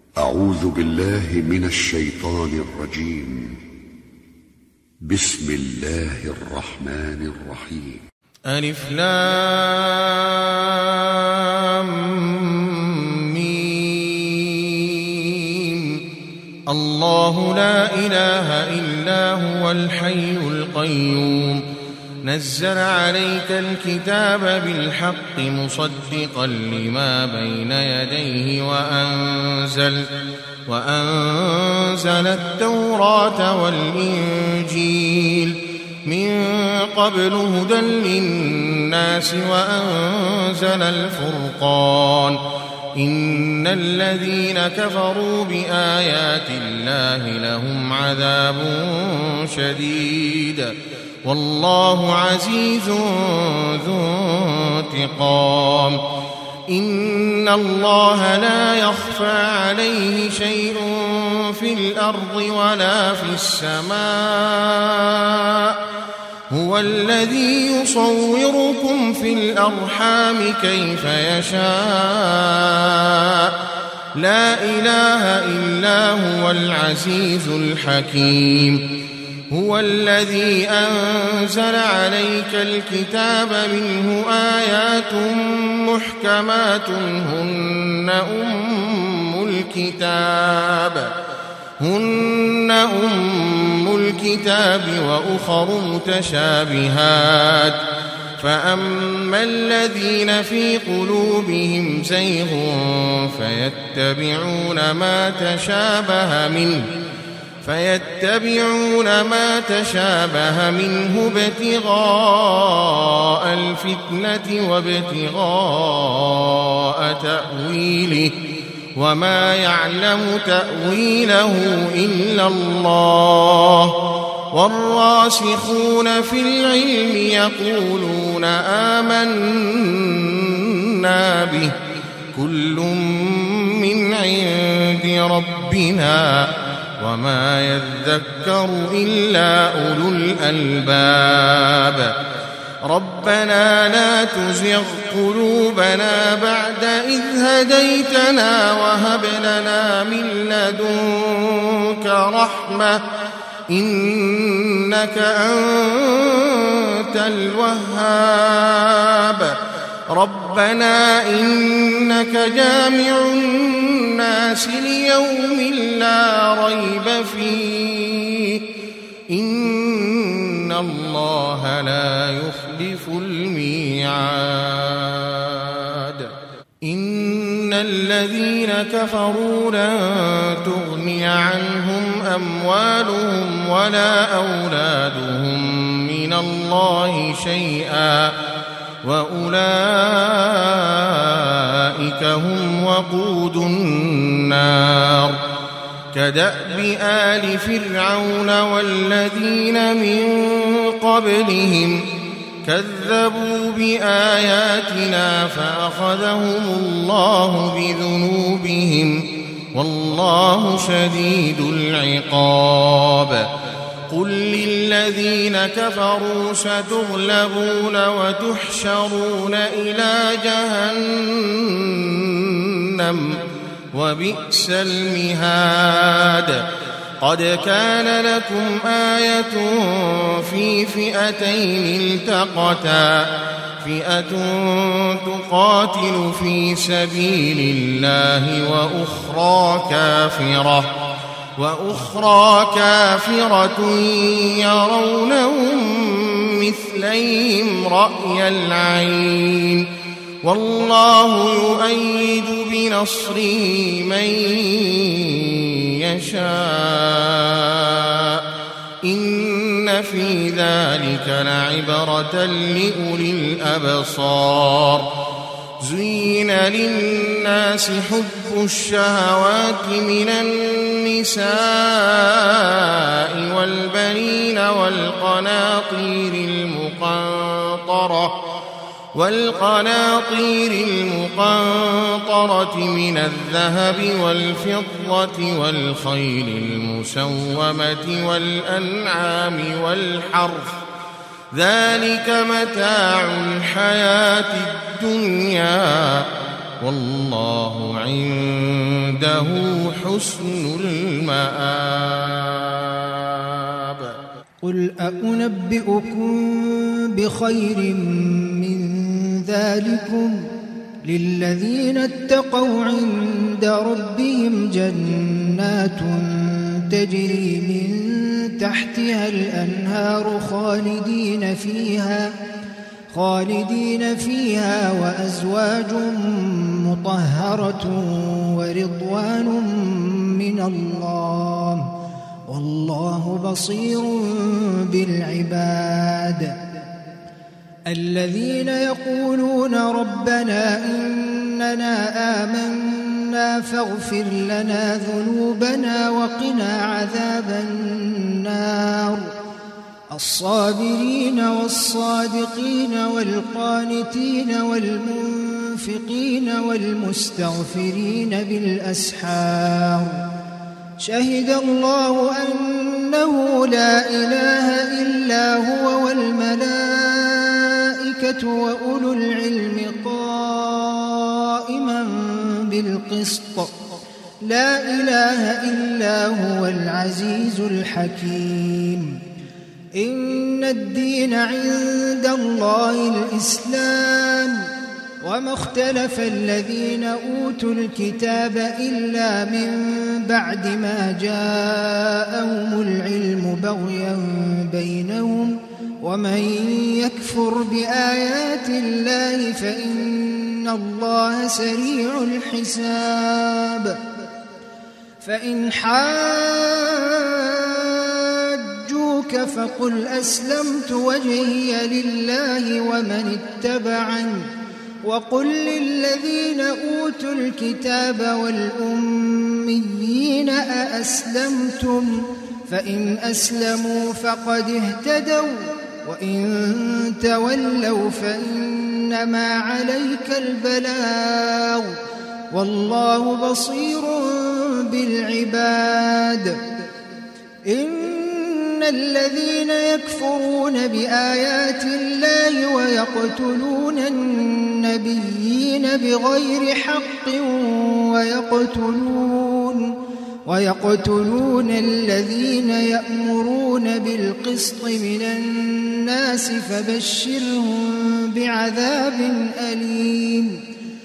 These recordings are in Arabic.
أعوذ بالله من الشيطان الرجيم. بسم الله الرحمن الرحيم. ألف لام ميم. الله لا إله إلا هو الحي القيوم نزل عليك الكتاب بالحق مصدقا لما بين يديه وأنزل التوراة والإنجيل من قبل هدى للناس وأنزل الفرقان إن الذين كفروا بآيات الله لهم عذاب شديد والله عزيز ذو انتقام. إن الله لا يخفى عليه شيء في الأرض ولا في السماء هو الذي يصوركم في الأرحام كيف يشاء لا إله إلا هو العزيز الحكيم. هو الذي أنزل عليك الكتاب منه آيات محكمات هن أم الكتاب وأخر متشابهات فأما الذين في قلوبهم زيغ فيتبعون ما تشابه منه ابتغاء الفتنة وابتغاء تأويله وما يعلم تأويله إلا الله والراسخون في العلم يقولون آمنا به كل من عند ربنا وما يذكر إلا أولو الألباب. ربنا لا تزغ قلوبنا بعد إذ هديتنا وهب لنا من لدنك رحمة إنك أنت الوهاب. ربنا إنك جامع الناس ليوم لا ريب فيه إن الله لا يخلف الميعاد. إن الذين كفروا لن تغني عنهم أموالهم ولا أولادهم من الله شيئا وأولئك هم وقود النار. كدأب آل فرعون والذين من قبلهم كذبوا بآياتنا فأخذهم الله بذنوبهم والله شديد العقاب. قل للذين كفروا ستغلبون وتحشرون إلى جهنم وبئس المهاد. قد كان لكم آية في فئتين التقتا فئة تقاتل في سبيل الله وأخرى كافرة يرونهم مثليهم رأي العين والله يؤيد بنصره من يشاء إن في ذلك لعبرة لأولي الأبصار. زين للناس حب الشهوات من النساء والبنين والقناطير المقنطرة من الذهب والفضة والخيل المسومة والأنعام والحرث ذلك متاع الحياة الدنيا والله عنده حسن المآب. قل أنبئكم بخير من ذلكم للذين اتقوا عند ربهم جنات تجري من تحتها الأنهار خالدين فيها وأزواج مطهرة ورضوان من الله والله بصير بالعباد. الذين يقولون ربنا إننا آمنا فاغفر لنا ذنوبنا وقنا عذاب النار. الصابرين والصادقين والقانتين والمنفقين والمستغفرين بالأسحار. شهد الله أنه لا إله إلا هو والملائكة وأولو العلم قائما بالقسط لا إله إلا هو العزيز الحكيم. إن الدين عند الله الإسلام وما اختلف الذين أوتوا الكتاب إلا من بعد ما جاءهم العلم بغيا بينهم ومن يكفر بآيات الله فإن الله سريع الحساب. فإن حاجوك فقل أسلمت وجهي لله ومن اتبعني وقل للذين أوتوا الكتاب والأميين أأسلمتم فإن أسلموا فقد اهتدوا وإن تولوا فإنما عليك البلاغ والله بصير بالعباد. إن الذين يكفرون بآيات الله ويقتلون بغير حق ويقتلون الذين يأمرون بالقسط من الناس فبشرهم بعذاب أليم.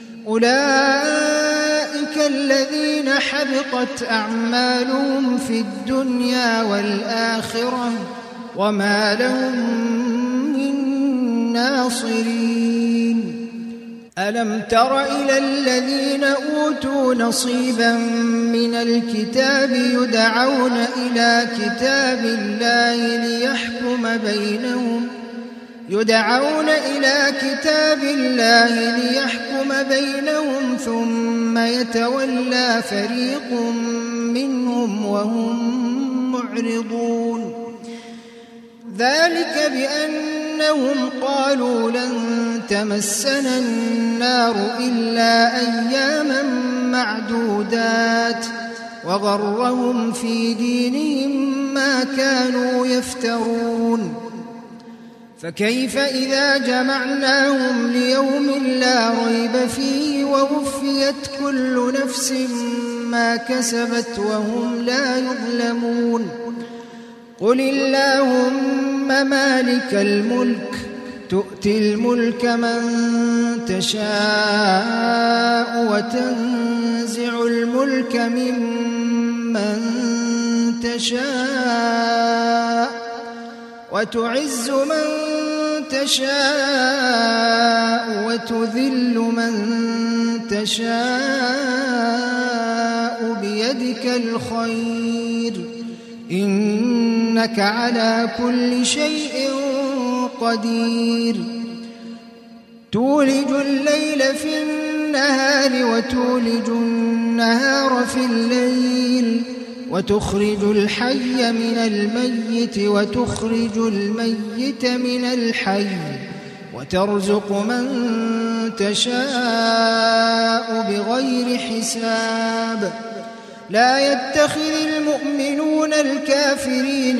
أولئك الذين حبطت أعمالهم في الدنيا والآخرة وما لهم من ناصرين. ألم تر إلى الذين أوتوا نصيبا من الكتاب يدعون إلى كتاب الله ليحكم بينهم ثم يتولى فريق منهم وهم معرضون. ذلك بأنهم قالوا لن تمسنا النار إلا أياما معدودات وغرهم في دينهم ما كانوا يفترون. فكيف إذا جمعناهم ليوم لا ريب فيه ووفيت كل نفس ما كسبت وهم لا يظلمون. قل اللهم مالك الملك تؤتي الملك من تشاء وتنزع الملك ممن تشاء وتعز من تشاء وتذل من تشاء بيدك الخير إنك على كل شيء قدير. تولج الليل في النهار وتولج النهار في الليل وتخرج الحي من الميت وتخرج الميت من الحي وترزق من تشاء بغير حساب. لا يتخذ المؤمنون الكافرين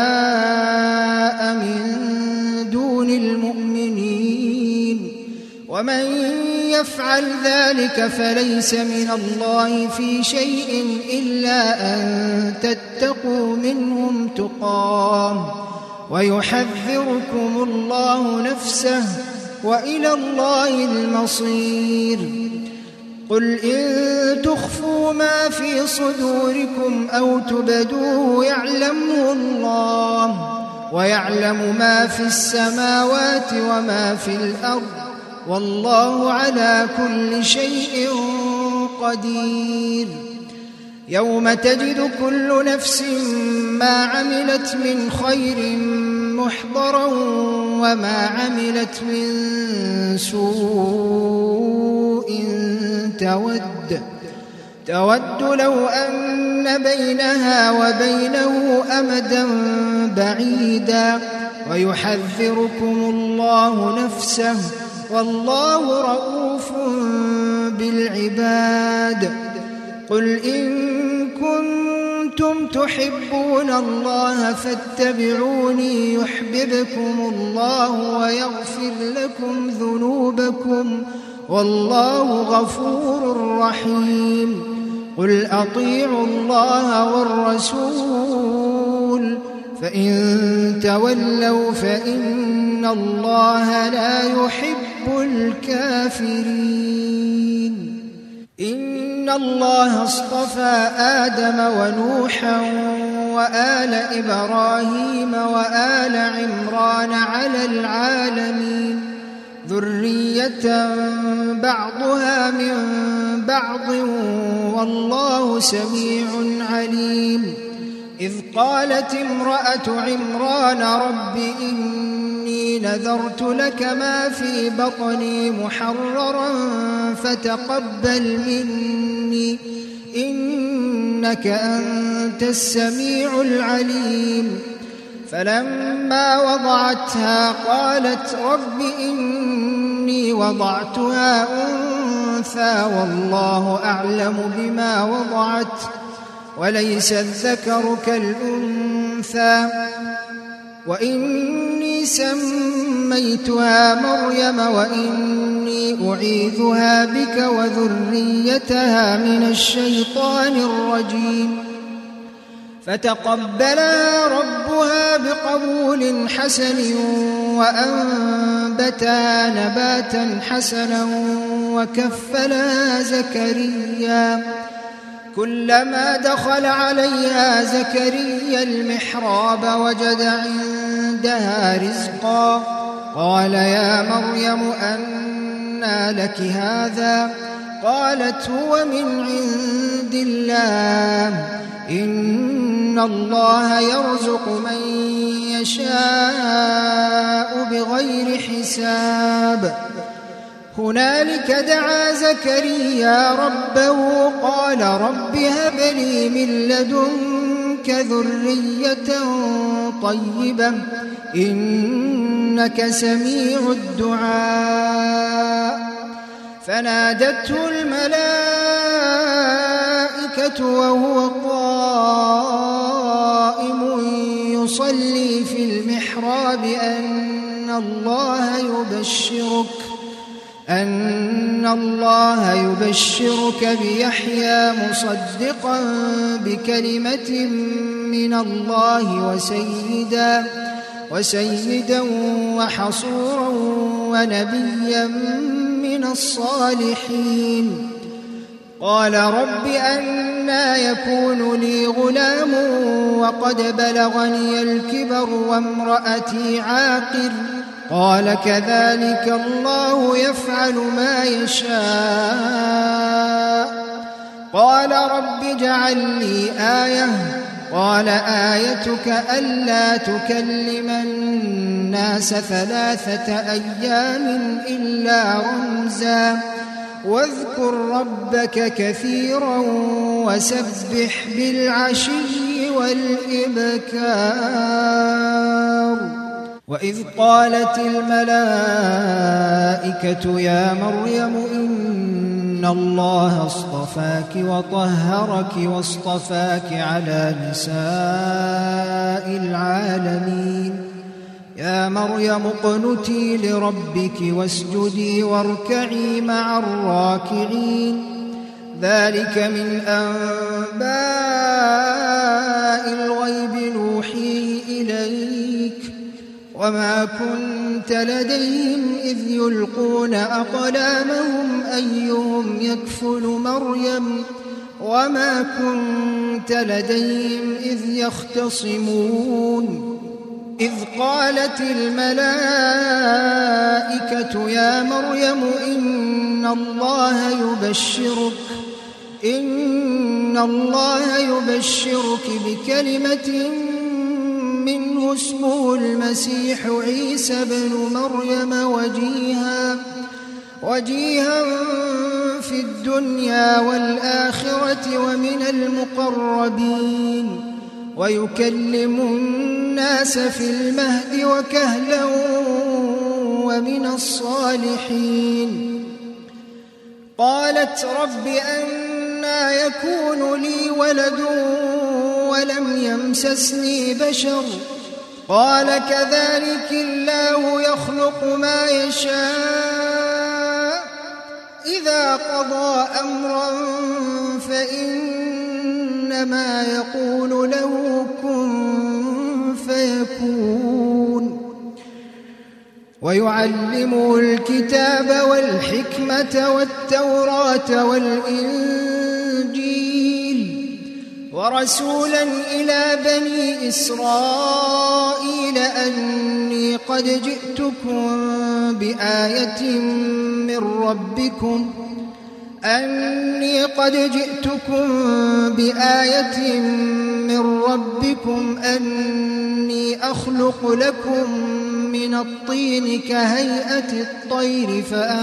أولياء من دون المؤمنين ومن يفعل ذلك فليس من الله في شيء إلا أن تتقوا منهم تقام ويحذركم الله نفسه وإلى الله المصير. قل إن تخفوا ما في صدوركم أو تبدوه يعلمه الله ويعلم ما في السماوات وما في الأرض والله على كل شيء قدير. يوم تجد كل نفس ما عملت من خير محضرا وما عملت من سوء تود لو أن بينها وبينه أمدا بعيدا ويحذركم الله نفسه والله رؤوف بالعباد. قل إن كنتم تحبون الله فاتبعوني يحببكم الله ويغفر لكم ذنوبكم والله غفور رحيم. قل أطيعوا الله والرسول فإن تولوا فإن الله لا يحب الكافرين. إن الله اصطفى آدم ونوحا وآل إبراهيم وآل عمران على العالمين ذرية بعضها من بعض والله سميع عليم. إذ قالت امرأة عمران رب إني نذرت لك ما في بطني محررا فتقبل مني إنك أنت السميع العليم. فلما وضعتها قالت رب إني وضعتها أنثى والله أعلم بما وضعت وليس الذكر كالأنثى وإني سميتها مريم وإني أعيذها بك وذريتها من الشيطان الرجيم. فتقبلها ربها بقبول حسن وأنبتها نباتا حسنا وكفلها زكريا. كلما دخل عليها زكريا المحراب وجد عندها رزقا قال يا مريم أنى لك هذا؟ قالت هو من عند الله إن الله يرزق من يشاء بغير حساب. هنالك دعا زكريا ربه قال رب هب لي من لدنك ذرية طيبة إنك سميع الدعاء. فنادته الملائكة وهو قائم يصلي في المحراب أن الله يبشرك بيحيى مصدقا بكلمة من الله وسيدا وحصورا ونبيا من الصالحين. قال رب أنى يكون لي غلام وقد بلغني الكبر وامرأتي عاقر؟ قال كذلك الله يفعل ما يشاء. قال رب اجعل لي آية. قال آيتك ألا تكلم الناس 3 أيام إلا رمزا واذكر ربك كثيرا وسبح بالعشي والإبكار. وإذ قالت الملائكة يا مريم إن الله اصطفاك وطهرك واصطفاك على نساء العالمين يا مريم اقنتي لربك واسجدي واركعي مع الراكعين ذلك من أنباء الغيب نوحيه إليك وما كنت لديهم إذ يلقون أقلامهم أيهم يكفل مريم وما كنت لديهم إذ يختصمون إذ قالت الملائكة يا مريم إن الله يبشرك بكلمة منه اسمه المسيح عيسى بن مريم وجيها في الدنيا والآخرة ومن المقربين ويكلم الناس في المهد وكهلا ومن الصالحين قالت رب أنى يكون لي ولد ولم يمسسني بشر قال كذلك الله يخلق ما يشاء إذا قضى أمرا فإنما يقول له كن فيكون ويعلمه الكتاب والحكمة والتوراة والإنجيل ورسولا إلى بني إسرائيل أني قد جئتكم بآية من ربكم أني أخلق لكم من الطين كهيئة الطير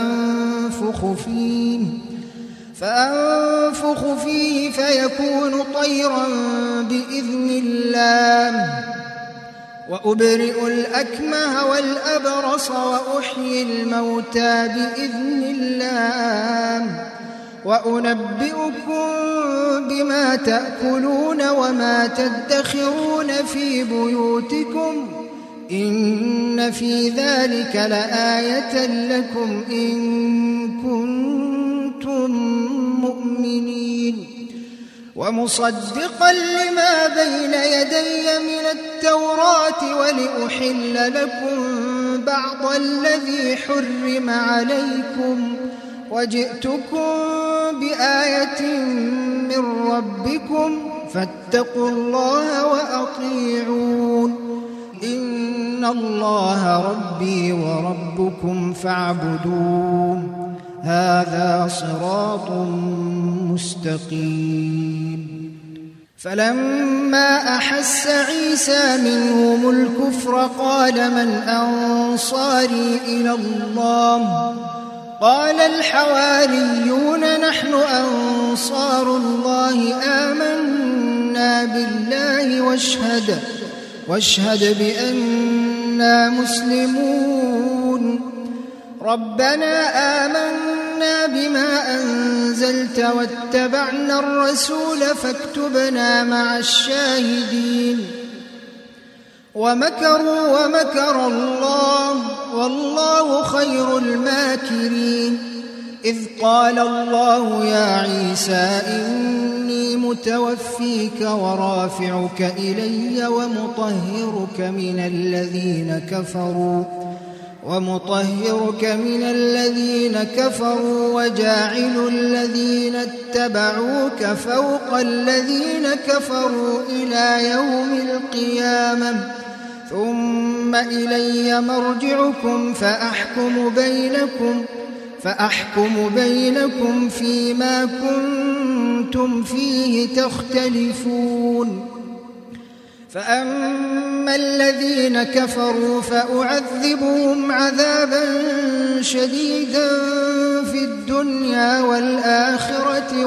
فأنفخ فيه فيكون طيرا بإذن الله وأبرئ الأكمه والأبرص وأحيي الموتى بإذن الله وأنبئكم بما تأكلون وما تدخرون في بيوتكم إن في ذلك لآية لكم إن كنتم مؤمنين ومصدقا لما بين يدي من التوراة ولأحل لكم بعض الذي حرم عليكم وجئتكم بآية من ربكم فاتقوا الله وأطيعون إن الله ربي وربكم فاعبدون هذا صراط مستقيم فلما أحس عيسى منهم الكفر قال من أنصاري إلى الله قال الحواريون نحن أنصار الله آمنا بالله واشهد بأننا مسلمون ربنا آمنا بما أنزلت واتبعنا الرسول فاكتبنا مع الشاهدين ومكروا ومكر الله والله خير الماكرين إذ قال الله يا عيسى إني متوفيك ورافعك إلي ومطهرك من الذين كفروا وجاعل الذين اتبعوك فوق الذين كفروا إلى يوم القيامة ثم إلي مرجعكم فأحكم بينكم فيما كنتم فيه تختلفون فأما الذين كفروا فأعذبهم عذابا شديدا في الدنيا والآخرة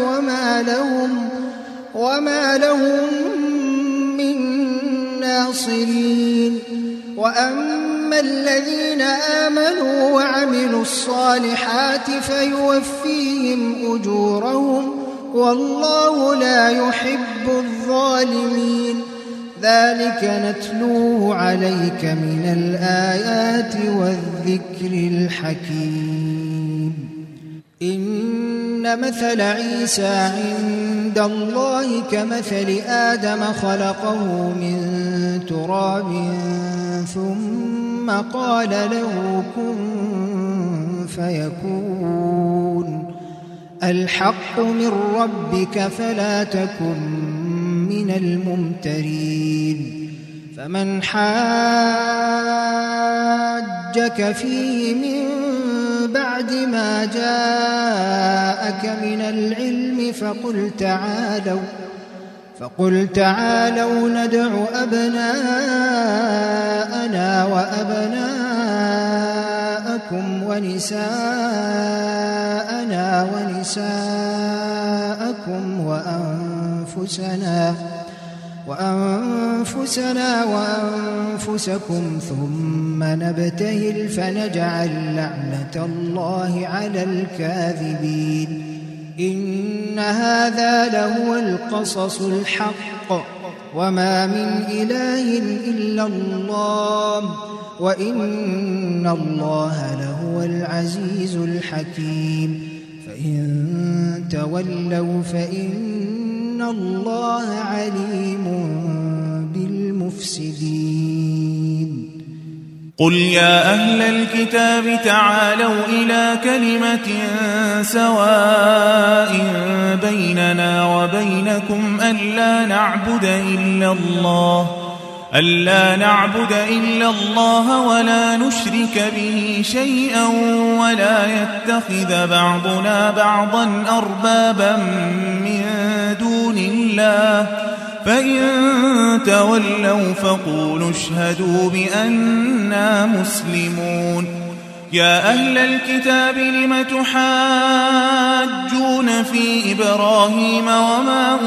وما لهم من ناصرين وأما الذين آمنوا وعملوا الصالحات فيوفيهم أجورهم والله لا يحب الظالمين ذلك نتلوه عليك من الآيات والذكر الحكيم إن مثل عيسى عند الله كمثل آدم خلقه من تراب ثم قال له كن فيكون الحق من ربك فلا تكن من الممترين فمن حاجك فيه من بعد ما جاءك من العلم فقل تعالوا ندع أبناءنا وأبناءكم ونساءنا ونساءكم وأنفسنا وأنفسكم ثم نبتهل فنجعل لعنة الله على الكاذبين إن هذا لهو القصص الحق وما من إله إلا الله وإن الله لهو العزيز الحكيم فإن تولوا فإن الله عليم بالمفسدين قل يا أهل الكتاب تعالوا إلى كلمة سواء بيننا وبينكم ألا نعبد إلا الله ولا نشرك به شيئا ولا يتخذ بعضنا بعضا أربابا من دون الله فإن تولوا فقولوا اشهدوا بأننا مسلمون يا أهل الكتاب لم تحاجون في إبراهيم وما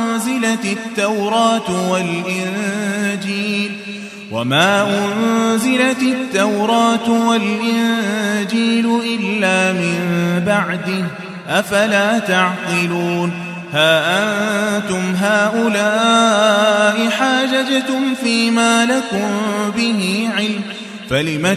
أنزلت التوراة والإنجيل إلا من بعده أفلا تعقلون ها أنتم هؤلاء حاججتم فيما لكم به علم فلم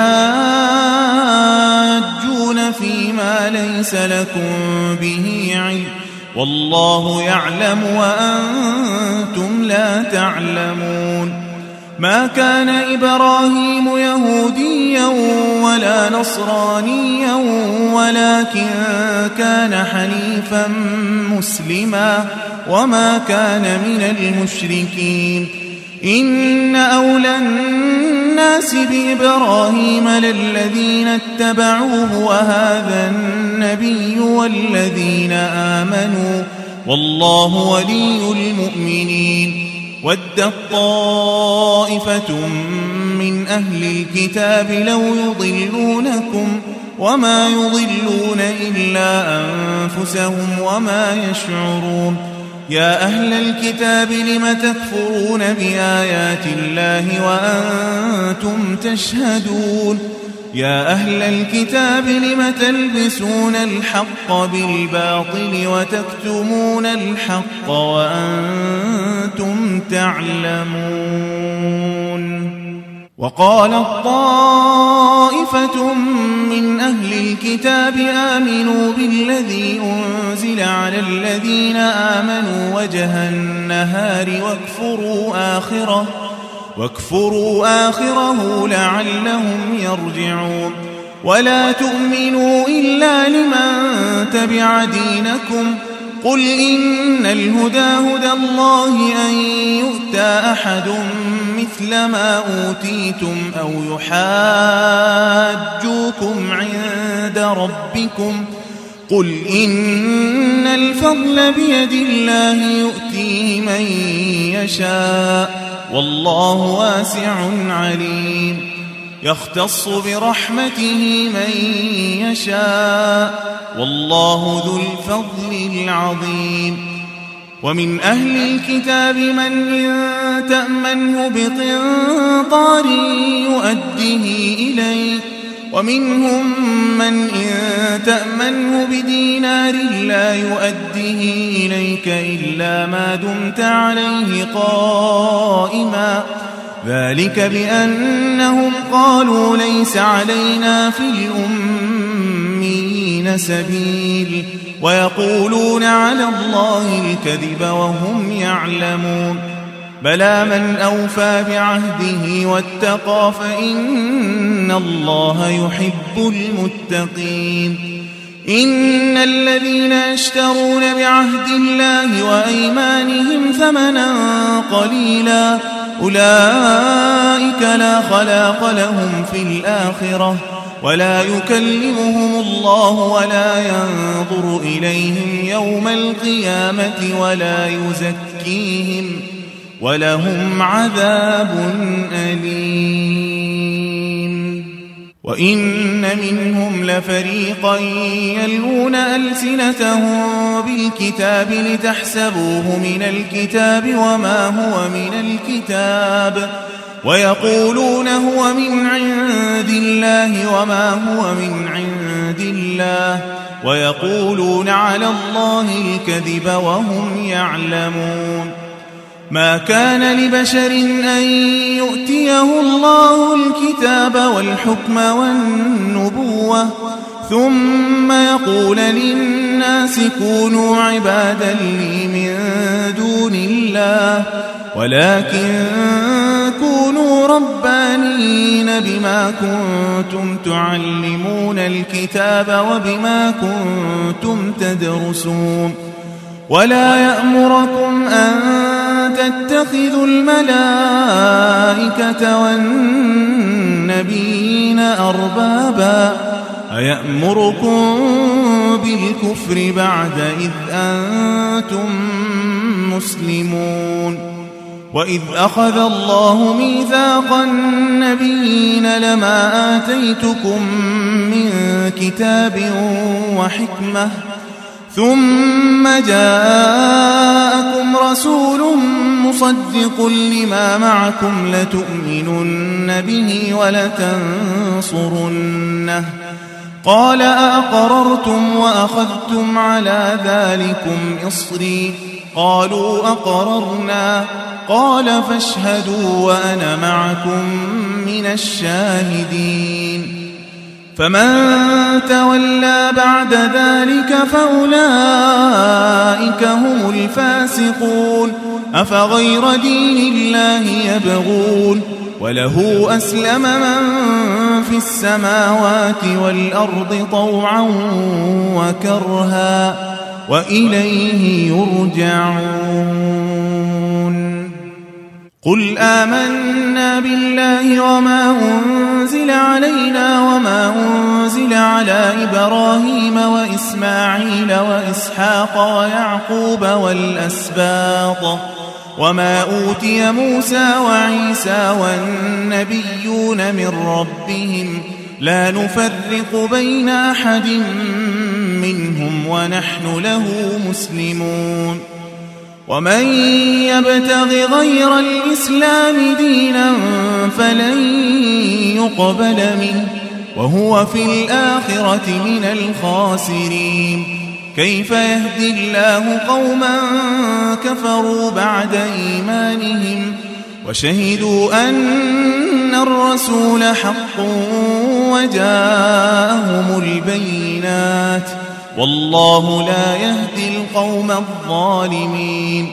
تحاجون فيما ليس لكم به علم والله يعلم وأنتم لا تعلمون ما كان إبراهيم يهوديا ولا نصرانيا ولكن كان حنيفا مسلما وما كان من المشركين إن أولى الناس بإبراهيم للذين اتبعوه وهذا النبي والذين آمنوا والله ولي المؤمنين ودت طائفة من أهل الكتاب لو يضلونكم وما يضلون إلا أنفسهم وما يشعرون يا أهل الكتاب لم تكفرون بآيات الله وأنتم تشهدون يا أهل الكتاب لم تلبسون الحق بالباطل وتكتمون الحق وأنتم تعلمون وقالت طائفة من أهل الكتاب آمنوا بالذي أنزل على الذين آمنوا وجه النهار واكفروا آخره لعلهم يرجعون ولا تؤمنوا إلا لمن تبع دينكم قل إن الهدى هدى الله أن يؤتى أحد مثل ما أوتيتم أو يحاجوكم عند ربكم قل إن الفضل بيد الله يؤتيه من يشاء والله واسع عليم يختص برحمته من يشاء والله ذو الفضل العظيم ومن أهل الكتاب من إن تأمنه بقنطار يؤديه إليك ومنهم من إن تأمنه بدينار لا يؤديه إليك إلا ما دمت عليه قائما ذلك بأنهم قالوا ليس علينا في الأميين سبيل ويقولون على الله الكذب وهم يعلمون بلى من أوفى بعهده واتقى فإن الله يحب المتقين إن الذين يشترون بعهد الله وأيمانهم ثمنا قليلا أولئك لا خلاق لهم في الآخرة ولا يكلمهم الله ولا ينظر إليهم يوم القيامة ولا يزكيهم ولهم عذاب أليم وإن منهم لفريقا يلون ألسنتهم بالكتاب لتحسبوه من الكتاب وما هو من الكتاب ويقولون هو من عند الله وما هو من عند الله ويقولون على الله الكذب وهم يعلمون ما كان لبشر أن يؤتيه الله الكتاب والحكم والنبوة ثم يقول للناس كونوا عبادا لي من دون الله ولكن كونوا ربانين بما كنتم تعلمون الكتاب وبما كنتم تدرسون ولا يأمركم أن تتخذوا الملائكة والنبيين أربابا أيأمركم بالكفر بعد إذ أنتم مسلمون وإذ أخذ الله ميثاق النبيين لما آتيتكم من كتاب وحكمة ثم جاءكم رسول مصدق لما معكم لتؤمنن به ولتنصرنه قال أأقررتم وأخذتم على ذلكم إصري قالوا أقررنا قال فاشهدوا وأنا معكم من الشاهدين فمن تولى بعد ذلك فأولئك هم الفاسقون أفغير دين الله يبغون وله أسلم من في السماوات والأرض طوعا وكرها وإليه يرجعون قل آمنا بالله وما أنزل علينا وما أنزل على إبراهيم وإسماعيل وإسحاق ويعقوب والأسباط وما أوتي موسى وعيسى والنبيون من ربهم لا نفرق بين أحد منهم ونحن له مسلمون ومن يبتغ غير الإسلام دينا فلن يقبل منه وهو في الآخرة من الخاسرين كيف يهدي الله قوما كفروا بعد إيمانهم وشهدوا أن الرسول حق وجاءهم البينات والله لا يهدي القوم الظالمين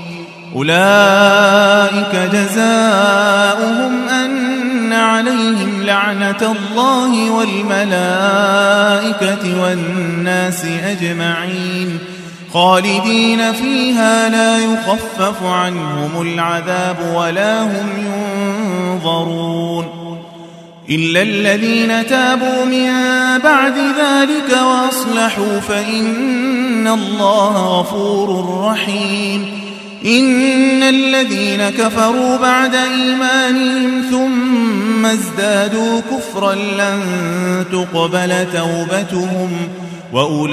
أولئك جزاؤهم أن عليهم لعنة الله والملائكة والناس أجمعين خالدين فيها لا يخفف عنهم العذاب ولا هم ينظرون إلا الذين تابوا من بعد ذلك وأصلحوا فإن الله غفور رحيم إن الذين كفروا بعد إيمانهم ثم ازدادوا كفرا لن تقبل توبتهم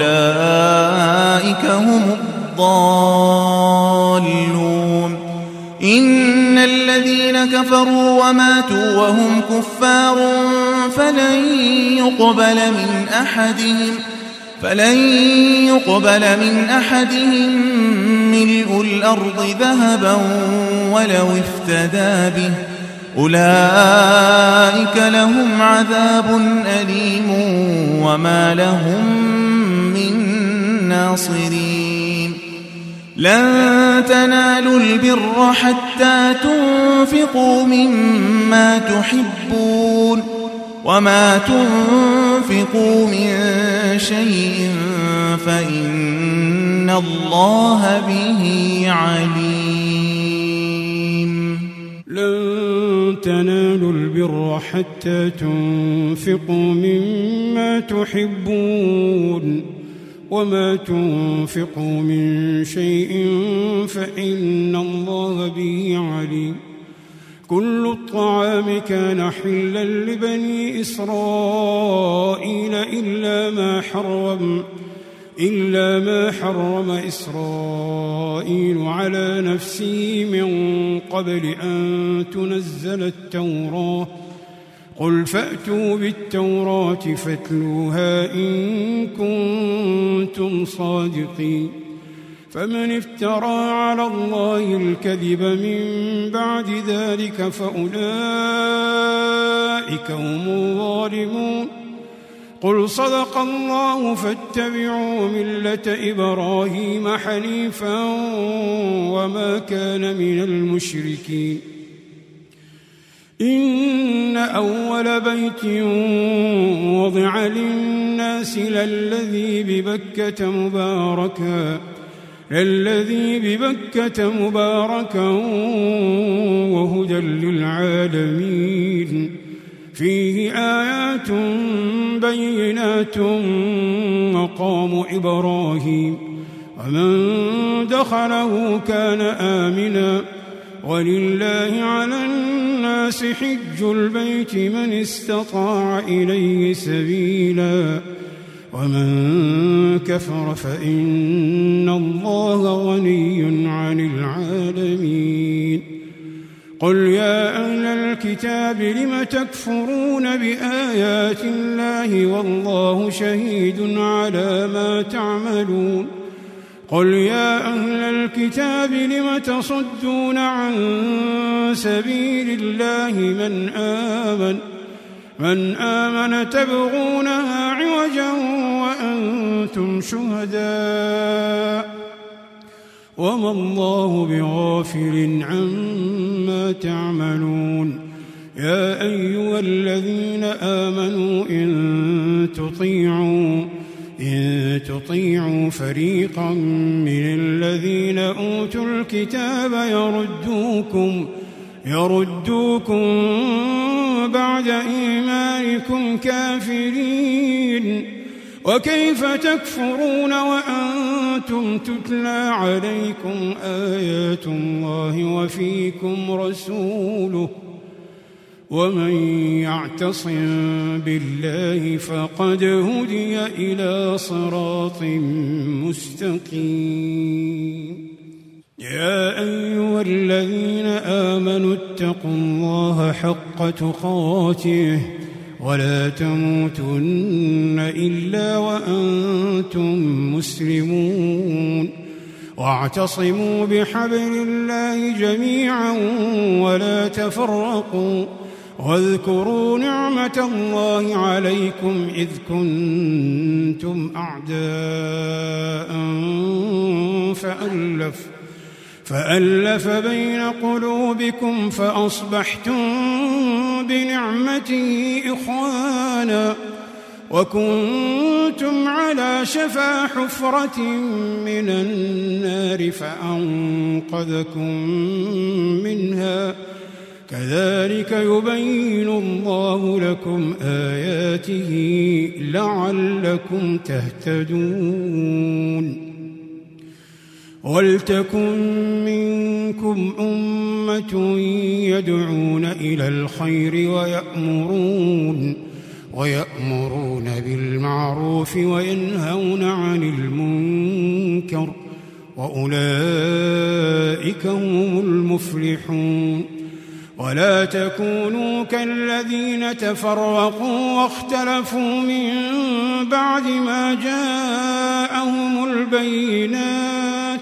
وأولئك هم الضالون إن الذين كفروا وماتوا وهم كفار فلن يقبل من أحدهم ملء الأرض ذهبا ولو افتدى به أولئك لهم عذاب أليم وما لهم من ناصرين لن تنالوا البر حتى تنفقوا مما تحبون وما تنفقوا من شيء فإن الله به عليم. لن تنالوا البر حتى تنفقوا مما تحبون وما تنفقوا من شيء فإن الله به عليم. كل الطعام كان حلا لبني إسرائيل إلا ما حرم إسرائيل على نفسه من قبل أن تنزل التوراة. قل فأتوا بالتوراة فاتلوها إن كنتم صادقين. فمن افترى على الله الكذب من بعد ذلك فأولئك هم الظالمون. قل صدق الله فاتبعوا ملة إبراهيم حنيفا وما كان من المشركين. إن أول بيت وضع للناس للذي ببكة مباركا وهدى للعالمين. فيه آيات بينات مقام إبراهيم ومن دخله كان آمنا ولله على الناس حج البيت من استطاع إليه سبيلا ومن كفر فإن الله غني عن العالمين. قل يا أهل الكتاب لم تكفرون بآيات الله والله شهيد على ما تعملون. قل يا أهل الكتاب لم تصدون عن سبيل الله من آمن تبغونها عوجا وأنتم شهداء وما الله بغافل عما تعملون. يا أيها الذين آمنوا إن تطيعوا فريقا من الذين أوتوا الكتاب يردوكم بعد إيمانكم كافرين. وكيف تكفرون وأنتم تتلى عليكم آيات الله وفيكم رسوله ومن يعتصم بالله فقد هدي إلى صراط مستقيم. يا أيها الذين آمنوا اتقوا الله حق تقاته ولا تموتن إلا وأنتم مسلمون. واعتصموا بحبل الله جميعا ولا تفرقوا. واذكروا نعمة الله عليكم إذ كنتم أعداء فألف بين قلوبكم فأصبحتم بنعمته إخوانا وكنتم على شفا حفرة من النار فأنقذكم منها. كذلك يبين الله لكم آياته لعلكم تهتدون. ولتكن منكم أمة يدعون إلى الخير ويأمرون بالمعروف وينهون عن المنكر وأولئك هم المفلحون ولا تكونوا كالذين تفرقوا واختلفوا من بعد ما جاءهم البينات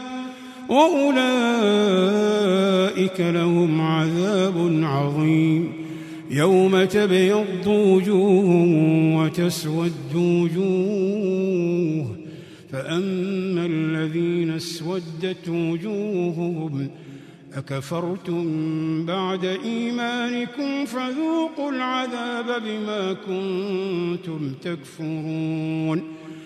وأولئك لهم عذاب عظيم يوم تبيض وجوه وتسود وجوه فأما الذين اسودت وجوههم أكفرتم بعد إيمانكم فذوقوا العذاب بما كنتم تكفرون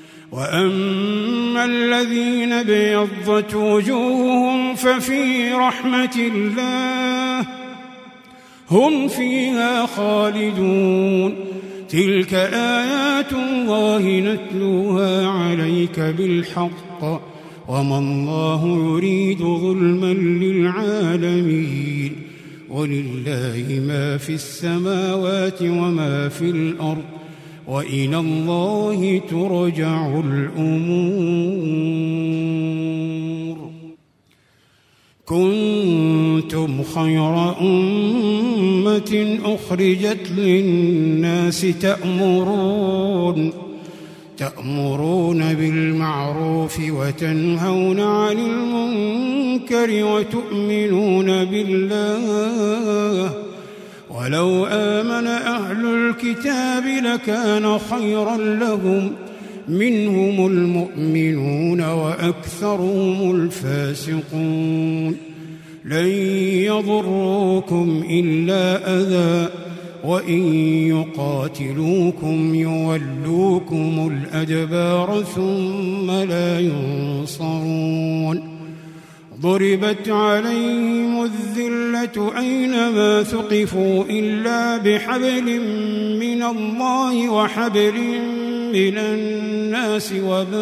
وأما الذين ابيضت وجوههم ففي رحمة الله هم فيها خالدون تلك آيات الله نتلوها عليك بالحق وما الله يريد ظلما للعالمين ولله ما في السماوات وما في الأرض وإلى الله ترجع الأمور كنتم خير أمة أخرجت للناس تأمرون بالمعروف وتنهون عن المنكر وتؤمنون بالله ولو آمن أهل الكتاب لكان خيرا لهم منهم المؤمنون وأكثرهم الفاسقون لن يضروكم إلا أذى وإن يقاتلوكم يولوكم الأدبار ثم لا ينصرون ضربت عليهم الذلة أينما ثقفوا إلا بحبل من الله وحبل من الناس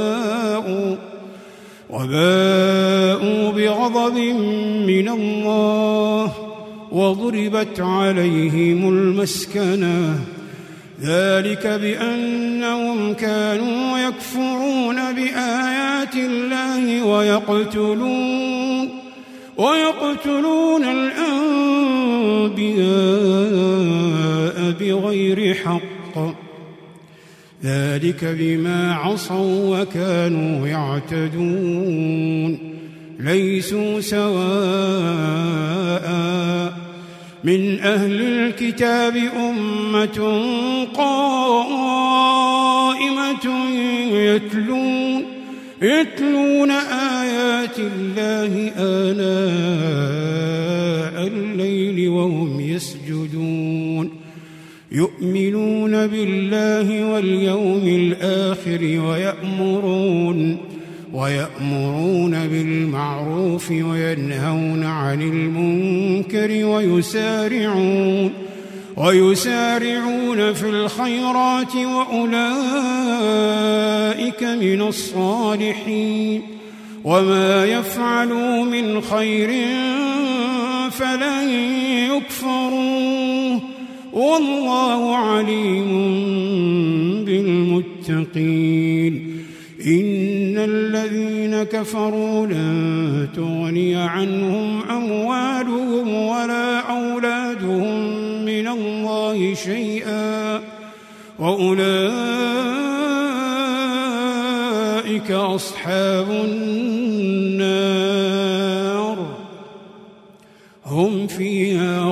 وباءوا بغضب من الله وضربت عليهم المسكنة ذلك بأنهم كانوا يكفرون بآيات الله ويقتلون الأنبياء بغير حق ذلك بما عصوا وكانوا يعتدون ليسوا سواء من أهل الكتاب أمة قائمة يتلون آيات الله آناء الليل وهم يسجدون يؤمنون بالله واليوم الآخر ويأمرون بالمعروف وينهون عن المنكر ويسارعون في الخيرات وأولئك من الصالحين وما يفعلوا من خير فلن يكفروه والله عليم بالمتقين إن الذين كفروا لن تغني عنهم أموالهم ولا أولادهم من الله شيئا وأولئك أصحاب النار هم فيها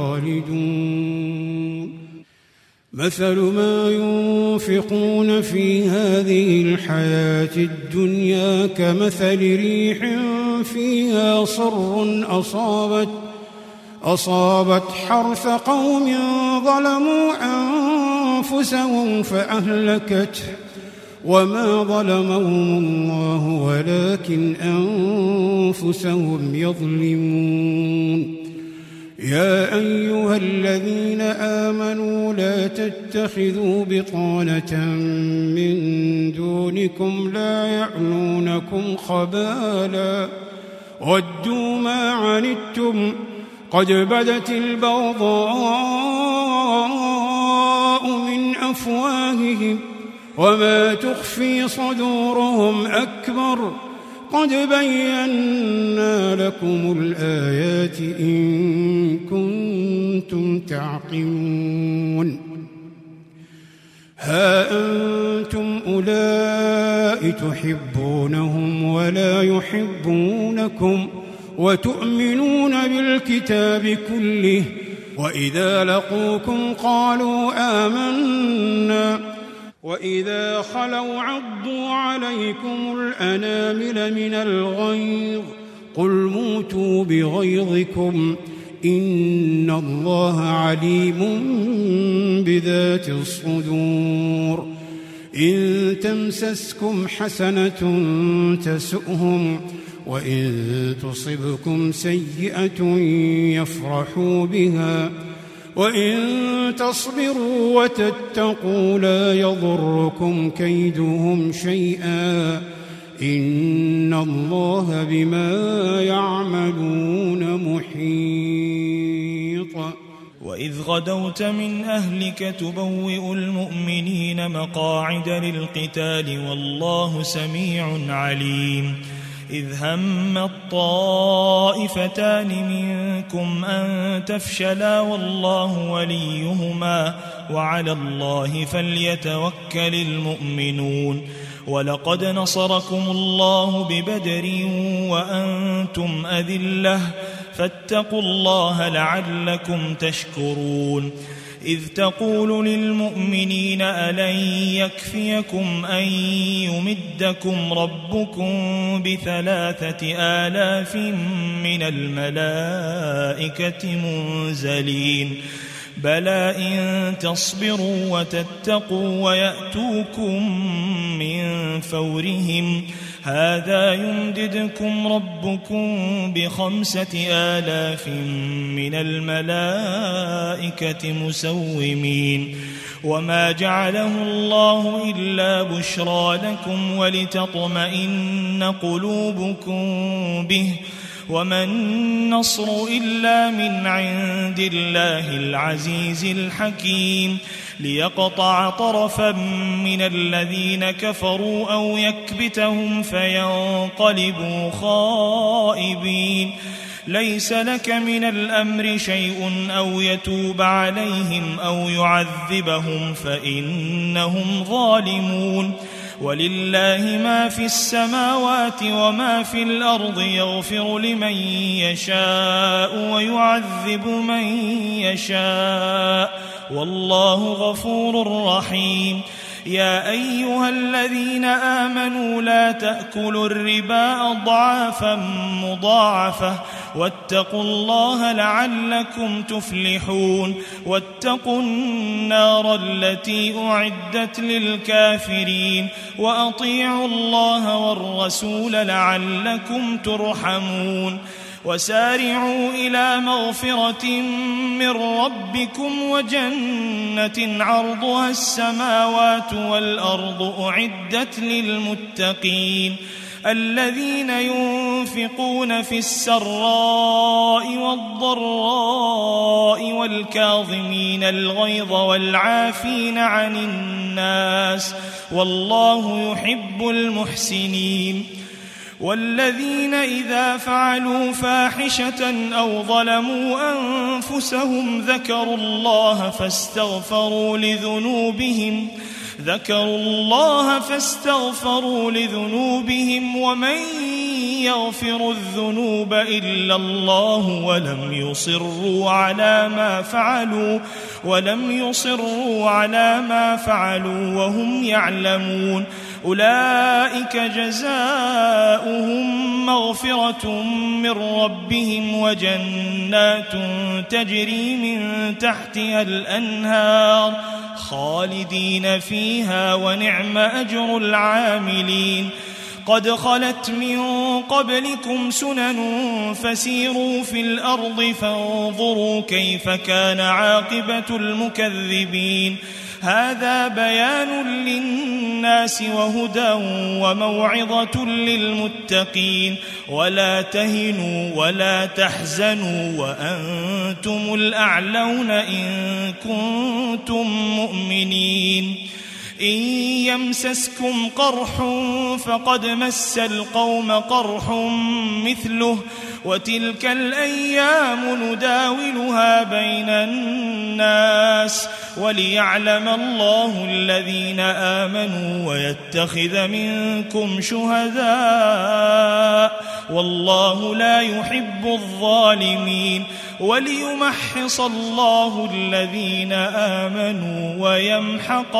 خالدون مثل ما ينفقون في هذه الحياة الدنيا كمثل ريح فيها صر أصابت حرث قوم ظلموا أنفسهم فأهلكته وما ظلمهم الله ولكن أنفسهم يظلمون يا أيها الذين آمنوا لا تتخذوا بطانة من دونكم لا يعلونكم خبالا ودوا ما عنتم قد بدت البغضاء من أفواههم وما تخفي صدورهم أكبر قد بينا لكم الآيات إن كنتم تعقلون ها أنتم أولئك تحبونهم ولا يحبونكم وتؤمنون بالكتاب كله وإذا لقوكم قالوا آمنا وإذا خلوا عضوا عليكم الأنامل من الغيظ قل موتوا بغيظكم إن الله عليم بذات الصدور إن تمسسكم حسنة تسؤهم وإن تصبكم سيئة يفرحوا بها وإن تصبروا وتتقوا لا يضركم كيدهم شيئا إن الله بما يعملون محيط وإذ غدوت من أهلك تبوئ المؤمنين مقاعد للقتال والله سميع عليم إذ هم الطائفتان منكم أن تفشلا والله وليهما وعلى الله فليتوكل المؤمنون ولقد نصركم الله ببدر وأنتم أذلة فاتقوا الله لعلكم تشكرون إذ تقول للمؤمنين ألن يكفيكم أن يمدكم ربكم ب3,000 من الملائكة منزلين بلى إن تصبروا وتتقوا ويأتوكم من فورهم هذا يمددكم ربكم ب5,000 من الملائكة مسومين وما جعله الله إلا بشرى لكم ولتطمئن قلوبكم به وما النصر إلا من عند الله العزيز الحكيم ليقطع طرفا من الذين كفروا أو يكبتهم فينقلبوا خائبين ليس لك من الأمر شيء أو يتوب عليهم أو يعذبهم فإنهم ظالمون ولله ما في السماوات وما في الأرض يغفر لمن يشاء ويعذب من يشاء والله غفور رحيم يا أيها الذين آمنوا لا تأكلوا الربا أضعافا مضاعفة واتقوا الله لعلكم تفلحون واتقوا النار التي أعدت للكافرين وأطيعوا الله والرسول لعلكم ترحمون وسارعوا إلى مغفرة من ربكم وجنة عرضها السماوات والأرض أعدت للمتقين الذين ينفقون في السراء والضراء والكاظمين الغيظ والعافين عن الناس والله يحب المحسنين والذين إذا فعلوا فاحشة أو ظلموا أنفسهم ذكروا الله فاستغفروا لذنوبهم ومن يغفر الذنوب إلا الله ولم يصروا على ما فعلوا وهم يعلمون أولئك جزاؤهم مغفرة من ربهم وجنات تجري من تحتها الأنهار خالدين فيها ونعم أجر العاملين قد خلت من قبلكم سنن فسيروا في الأرض فانظروا كيف كان عاقبة المكذبين هذا بيان للناس وهدى وموعظة للمتقين ولا تهنوا ولا تحزنوا وأنتم الأعلون إن كنتم مؤمنين إن يمسسكم قرح فقد مس القوم قرح مثله وتلك الأيام نداولها بين الناس وليعلم الله الذين آمنوا ويتخذ منكم شهداء والله لا يحب الظالمين وليمحص الله الذين آمنوا ويمحق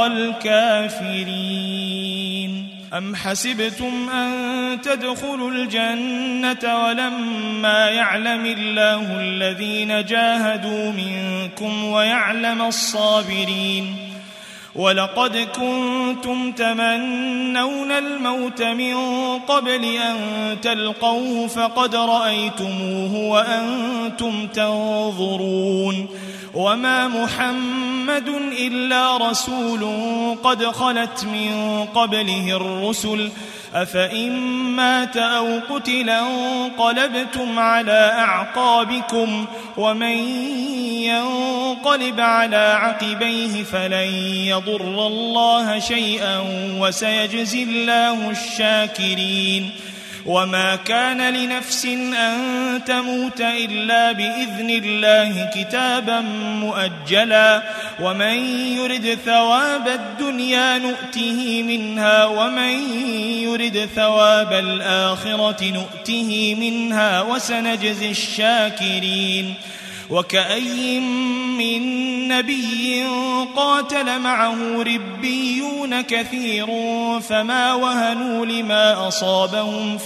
الكافرين. أم حسبتم أن تدخلوا الجنة ولما يعلم الله الذين جاهدوا منكم ويعلم الصابرين ولقد كنتم تمنون الموت من قبل أن تلقوه فقد رأيتموه وأنتم تنظرون وما محمد إلا رسول قد خلت من قبله الرسل أفإن مات أو قتلا انقلبتم على أعقابكم ومن ينقلب على عقبيه فلن يضر الله شيئا وسيجزي الله الشاكرين. وما كان لنفس أن تموت إلا بإذن الله كتابا مؤجلا ومن يرد ثواب الدنيا نؤته منها ومن يرد ثواب الآخرة نؤته منها وسنجزي الشاكرين. وكأي من نبي قاتل معه ربيون كثير فما وهنوا لما أصابهم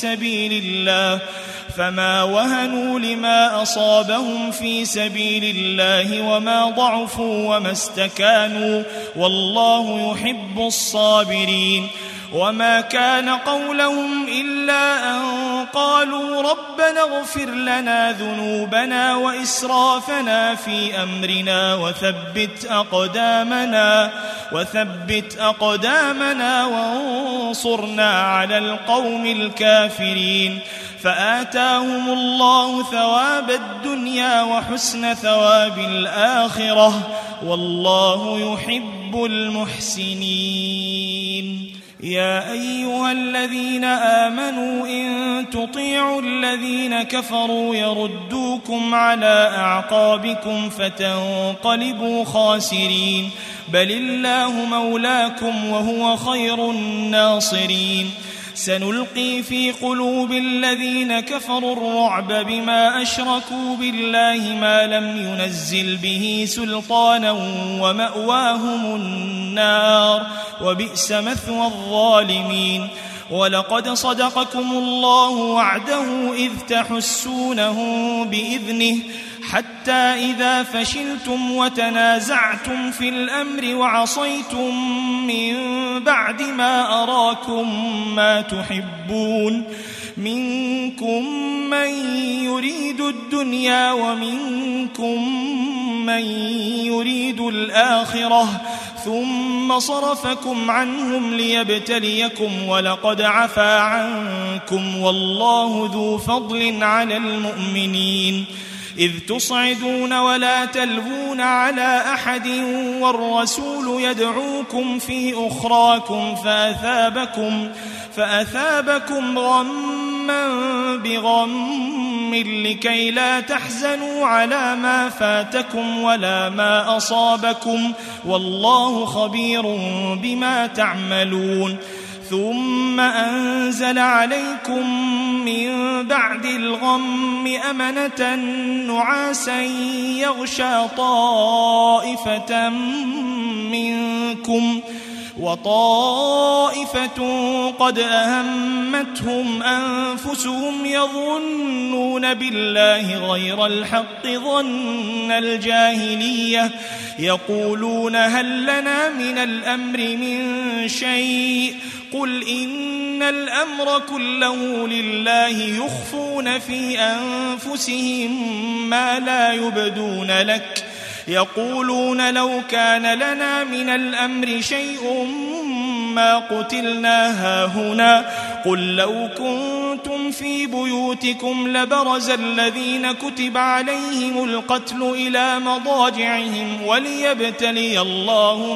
في سبيل الله وما ضعفوا وما استكانوا والله يحب الصابرين. وما كان قولهم إلا أن قالوا ربنا اغفر لنا ذنوبنا وإسرافنا في أمرنا وثبت أقدامنا وانصرنا على القوم الكافرين. فآتاهم الله ثواب الدنيا وحسن ثواب الآخرة والله يحب المحسنين. يا أيها الذين آمنوا إن تطيعوا الذين كفروا يردوكم على أعقابكم فتنقلبوا خاسرين بل الله مولاكم وهو خير الناصرين. سنلقي في قلوب الذين كفروا الرعب بما أشركوا بالله ما لم ينزل به سلطانا ومأواهم النار وبئس مثوى الظالمين. ولقد صدقكم الله وعده إذ تحسونهم بإذنه حتى إذا فشلتم وتنازعتم في الأمر وعصيتم من بعد ما أراكم ما تحبون منكم من يريد الدنيا ومنكم من يريد الآخرة ثم صرفكم عنهم ليبتليكم ولقد عفا عنكم والله ذو فضل على المؤمنين. إذ تصعدون ولا تلوون على أحد والرسول يدعوكم في أخراكم فأثابكم غما بغم لكي لا تحزنوا على ما فاتكم ولا ما أصابكم والله خبير بما تعملون. ثم أنزل عليكم من بعد الغم أمنة نعاسا يغشى طائفة منكم وطائفة قد أهمتهم أنفسهم يظنون بالله غير الحق ظن الجاهلية يقولون هل لنا من الأمر من شيء قل إن الأمر كله لله يخفون في أنفسهم ما لا يبدون لك يقولون لو كان لنا من الأمر شيء ما قتلنا هاهنا قل لو كنتم في بيوتكم لبرز الذين كتب عليهم القتل إلى مضاجعهم وليبتلي الله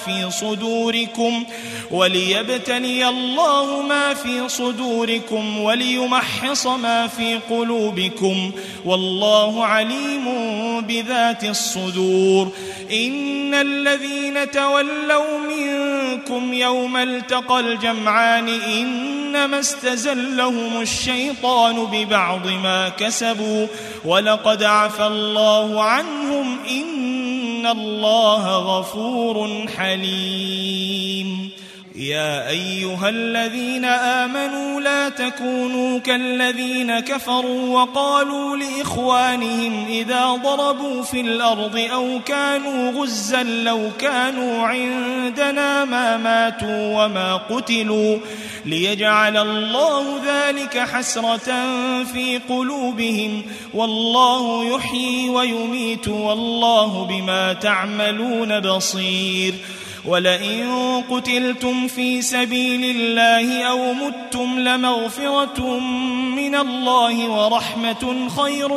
ما في صدوركم وليمحص ما في قلوبكم والله عليم بذات الصدور. إن الذين تولوا منكم يوم التقى الجمعان إنما استزلهم الشيطان ببعض ما كسبوا ولقد عفى الله عنهم إن الله غفور حليم. يا أيها الذين آمنوا لا تكونوا كالذين كفروا وقالوا لإخوانهم إذا ضربوا في الأرض أو كانوا غزا لو كانوا عندنا ما ماتوا وما قتلوا ليجعل الله ذلك حسرة في قلوبهم والله يحيي ويميت والله بما تعملون بصير. ولئن قتلتم في سبيل الله أو متم لمغفرة من الله ورحمة خير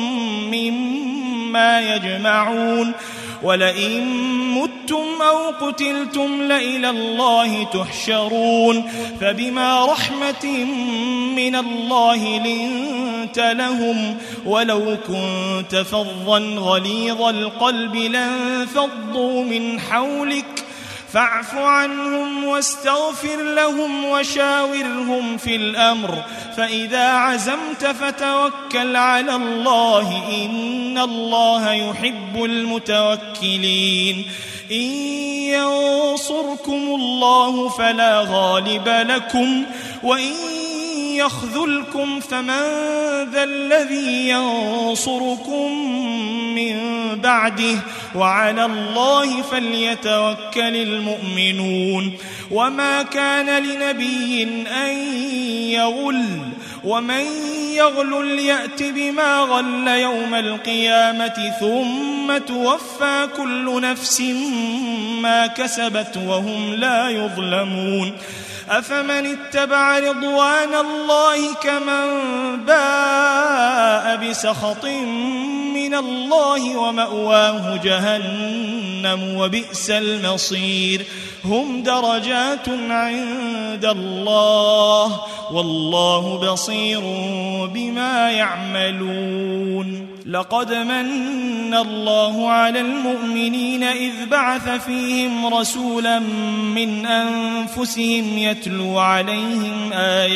مما يجمعون. ولئن متم أو قتلتم لإلى الله تحشرون. فبما رحمة من الله لنت لهم ولو كنت فظا غليظ القلب لانفضوا من حولك فاعف عنهم واستغفر لهم وشاورهم في الأمر فإذا عزمت فتوكل على الله إن الله يحب المتوكلين. إن ينصركم الله فلا غالب لكم وإن يخذلكم فمن ذا الذي ينصركم من بعده وعلى الله فليتوكل المؤمنون. وما كان لنبي أن يغل ومن يغل يأت بما غل يوم القيامة ثم توفى كل نفس ما كسبت وهم لا يظلمون. أفمن اتبع رضوان الله كمن باء بسخط من الله ومأواه جهنم وبئس المصير. هم درجات عند الله والله بصير بما يعملون. لقد من الله على المؤمنين إذ بعث فيهم رسولا من أنفسهم يتلو عليهم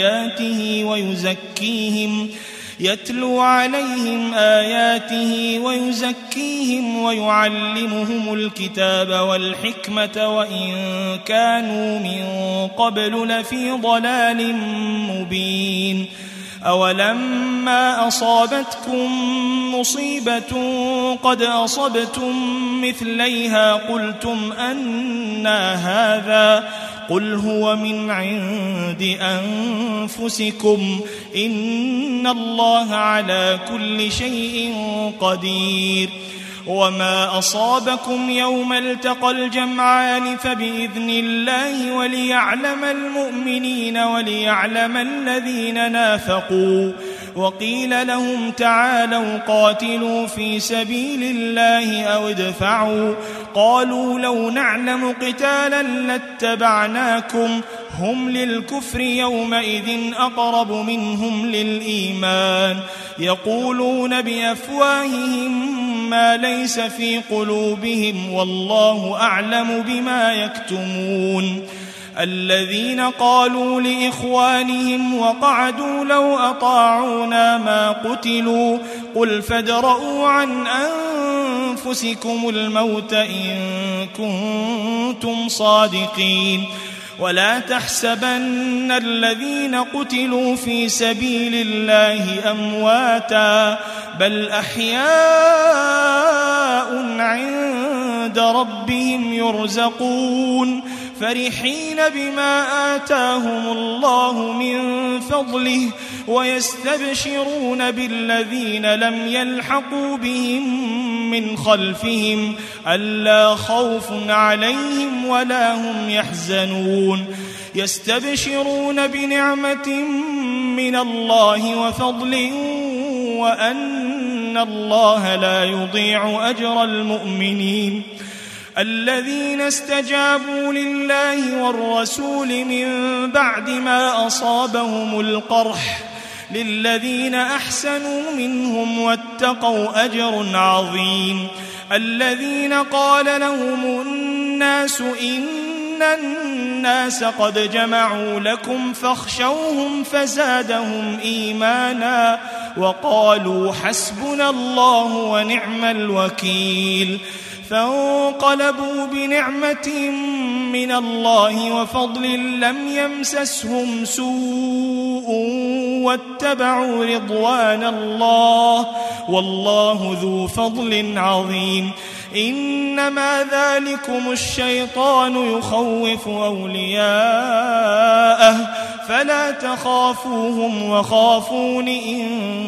آياته ويزكيهم ويعلمهم الكتاب والحكمة وإن كانوا من قبل لفي ضلال مبين. أولما أصابتكم مصيبة قد أصبتم مثليها قلتم أنى هذا قل هو من عند أنفسكم إن الله على كل شيء قدير. وما أصابكم يوم التقى الجمعان فبإذن الله وليعلم المؤمنين وليعلم الذين نافقوا. وقيل لهم تعالوا قاتلوا في سبيل الله أو ادفعوا قالوا لو نعلم قتالا لاتبعناكم هم للكفر يومئذ أقرب منهم للإيمان يقولون بأفواههم ما ليس في قلوبهم والله أعلم بما يكتمون. الذين قالوا لإخوانهم وقعدوا لو أطاعونا ما قتلوا قل فادرءوا عن أنفسكم الموت إن كنتم صادقين. ولا تحسبن الذين قتلوا في سبيل الله أمواتا بل أحياء عند ربهم يرزقون فرحين بما آتاهم الله من فضله ويستبشرون بالذين لم يلحقوا بهم من خلفهم ألا خوف عليهم ولا هم يحزنون يستبشرون بنعمة من من الله وفضل وأن الله لا يضيع أجر المؤمنين الذين استجابوا لله والرسول من بعد ما أصابهم القرح للذين أحسنوا منهم واتقوا أجر عظيم الذين قال لهم الناس إن الناس قد جمعوا لكم فاخشوهم فزادهم إيمانا وقالوا حسبنا الله ونعم الوكيل فانقلبوا بنعمة من الله وفضل لم يمسسهم سوء واتبعوا رضوان الله والله ذو فضل عظيم إنما ذلكم الشيطان يخوف أولياءه فلا تخافوهم وخافون إن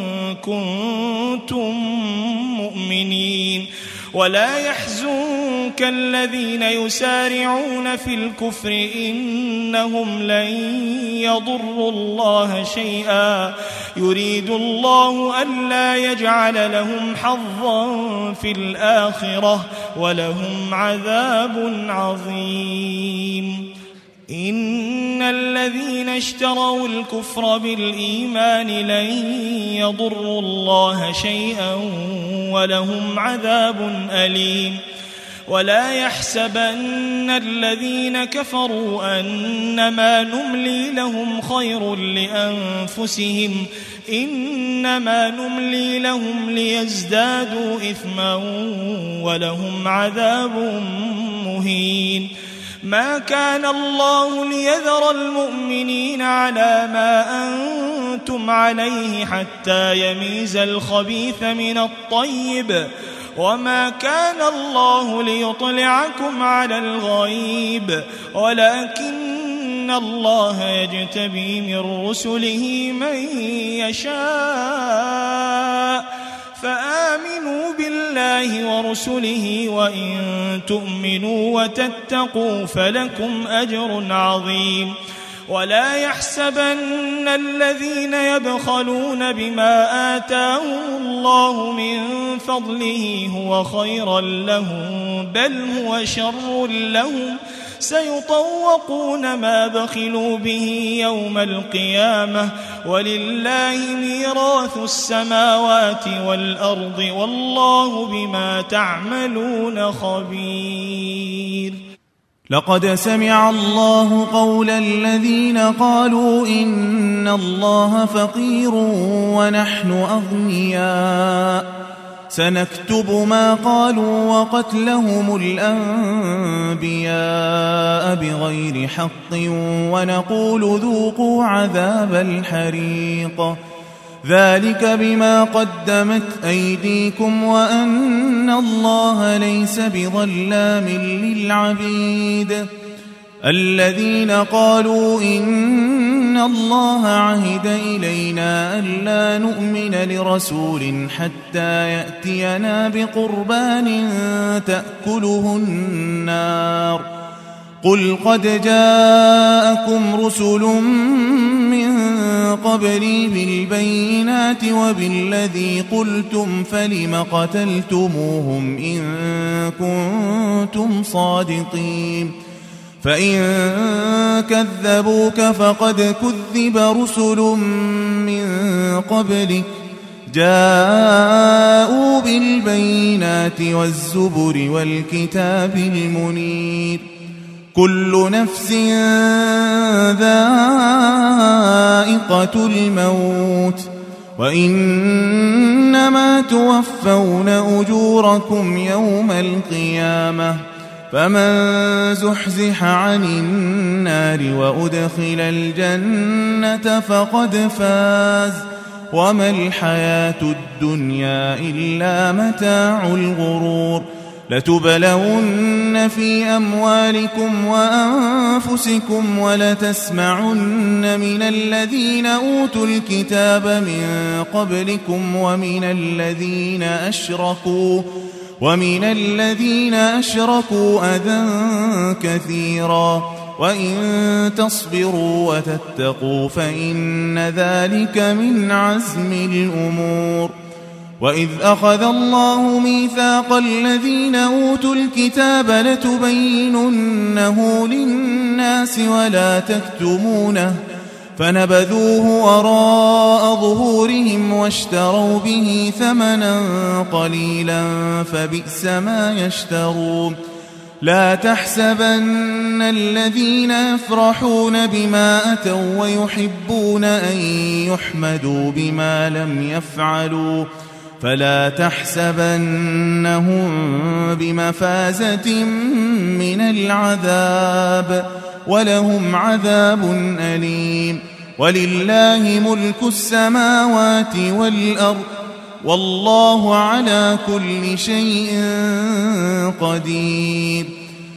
كنتم مؤمنين ولا يحزنك الذين يسارعون في الكفر إنهم لن يضروا الله شيئا يريد الله ألا يجعل لهم حظا في الآخرة ولهم عذاب عظيم إن الذين اشتروا الكفر بالإيمان لن يضروا الله شيئا ولهم عذاب أليم ولا يحسبن الذين كفروا أنما نملي لهم خير لأنفسهم إنما نملي لهم ليزدادوا إثما ولهم عذاب مهين ما كان الله ليذر المؤمنين على ما أنتم عليه حتى يميز الخبيث من الطيب وما كان الله ليطلعكم على الغيب ولكن الله يجتبي من رسله من يشاء فآمنوا بالله ورسله وإن تؤمنوا وتتقوا فلكم أجر عظيم ولا يحسبن الذين يبخلون بما آتاهم الله من فضله هو خيرا لهم بل هو شر لهم سيطوقون ما بخلوا به يوم القيامة ولله ميراث السماوات والأرض والله بما تعملون خبير لقد سمع الله قول الذين قالوا إن الله فقير ونحن أغنياء سنكتب ما قالوا وقتلهم الأنبياء بغير حق ونقول ذوقوا عذاب الحريق ذلك بما قدمت أيديكم وأن الله ليس بظلام للعبيد الذين قالوا إن الله عهد إلينا ألا نؤمن لرسول حتى يأتينا بقربان تأكله النار قل قد جاءكم رسل من قبلي بالبينات وبالذي قلتم فلم قتلتموهم إن كنتم صادقين فإن كذبوك فقد كذب رسل من قبلك جاءوا بالبينات والزبر والكتاب المنير كل نفس ذائقة الموت وإنما توفون أجوركم يوم القيامة فمن زحزح عن النار وأدخل الجنة فقد فاز وما الحياة الدنيا إلا متاع الغرور لتبلون في أموالكم وأنفسكم ولتسمعن من الذين أوتوا الكتاب من قبلكم ومن الذين أشركوا أذى كثيرا وإن تصبروا وتتقوا فإن ذلك من عزم الأمور. وإذ أخذ الله ميثاق الذين أوتوا الكتاب لتبيننه للناس ولا تكتمونه فنبذوه وراء ظهورهم واشتروا به ثمنا قليلا فبئس ما يشترون. لا تحسبن الذين يفرحون بما أتوا ويحبون أن يحمدوا بما لم يفعلوا فلا تحسبنهم بمفازة من العذاب ولهم عذاب أليم. ولله ملك السماوات والأرض والله على كل شيء قدير.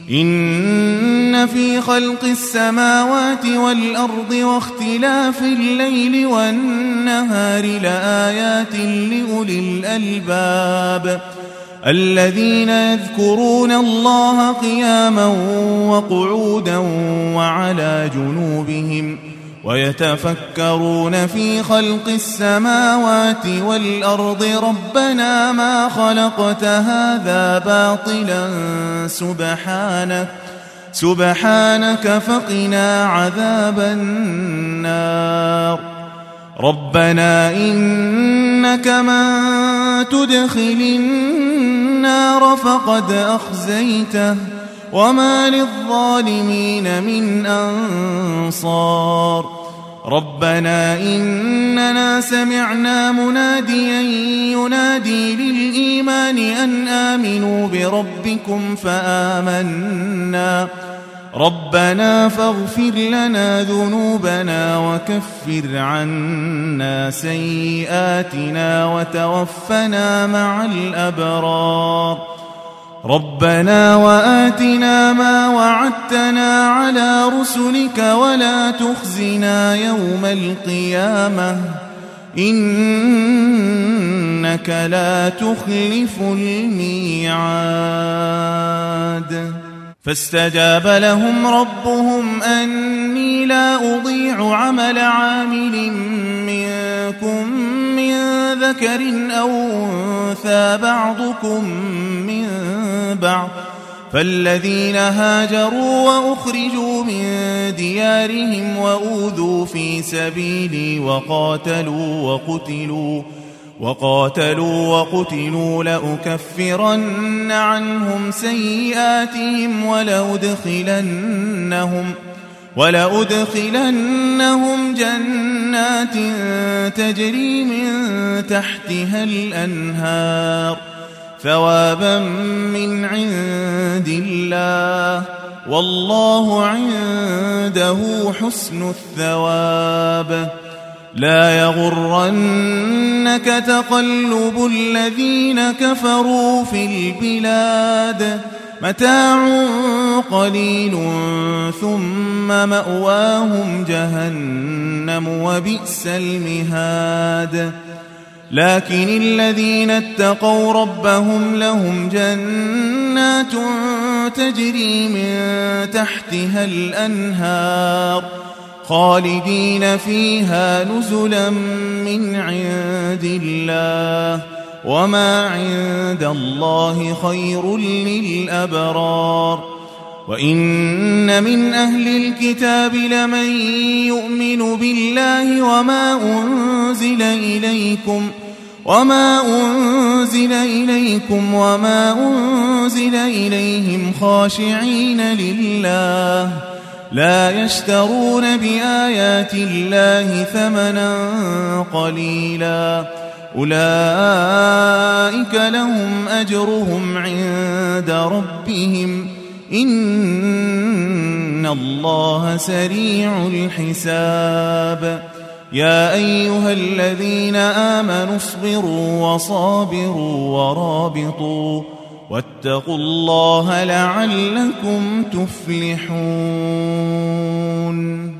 إن في خلق السماوات والأرض واختلاف الليل والنهار لآيات لأولي الألباب الذين يذكرون الله قياما وقعودا وعلى جنوبهم ويتفكرون في خلق السماوات والأرض ربنا ما خلقت هذا باطلا سبحانك فقنا عذاب النار. ربنا إنك من تدخل النار فقد أخزيته وما للظالمين من أنصار. ربنا إننا سمعنا مناديا ينادي للإيمان أن آمنوا بربكم فآمنا. ربنا فاغفر لنا ذنوبنا وكفر عنا سيئاتنا وتوفنا مع الأبرار. ربنا وآتنا ما وعدتنا على رسلك ولا تخزنا يوم القيامة إنك لا تخلف الميعاد. فاستجاب لهم ربهم أني لا أضيع عمل عامل منكم من ذكر أو أنثى بعضكم من بعض. فالذين هاجروا وأخرجوا من ديارهم وأوذوا في سبيلي وقاتلوا وقتلوا لأكفرن عنهم سيئاتهم ولأدخلنهم جنات تجري من تحتها الأنهار ثوابا من عند الله والله عنده حسن الثواب. لا يغرنك تقلب الذين كفروا في البلاد متاع قليل ثم مأواهم جهنم وبئس المهاد. لكن الذين اتقوا ربهم لهم جنات تجري من تحتها الأنهار خالدين فيها نزلا من عند الله وما عند الله خير للأبرار. وإن من أهل الكتاب لمن يؤمن بالله وما أنزل إليكم وما أنزل إليهم خاشعين لله لا يشترون بآيات الله ثمنا قليلا أولئك لهم أجرهم عند ربهم إن الله سريع الحساب. يا أيها الذين آمنوا اصبروا وصابروا ورابطوا واتقوا الله لعلكم تفلحون.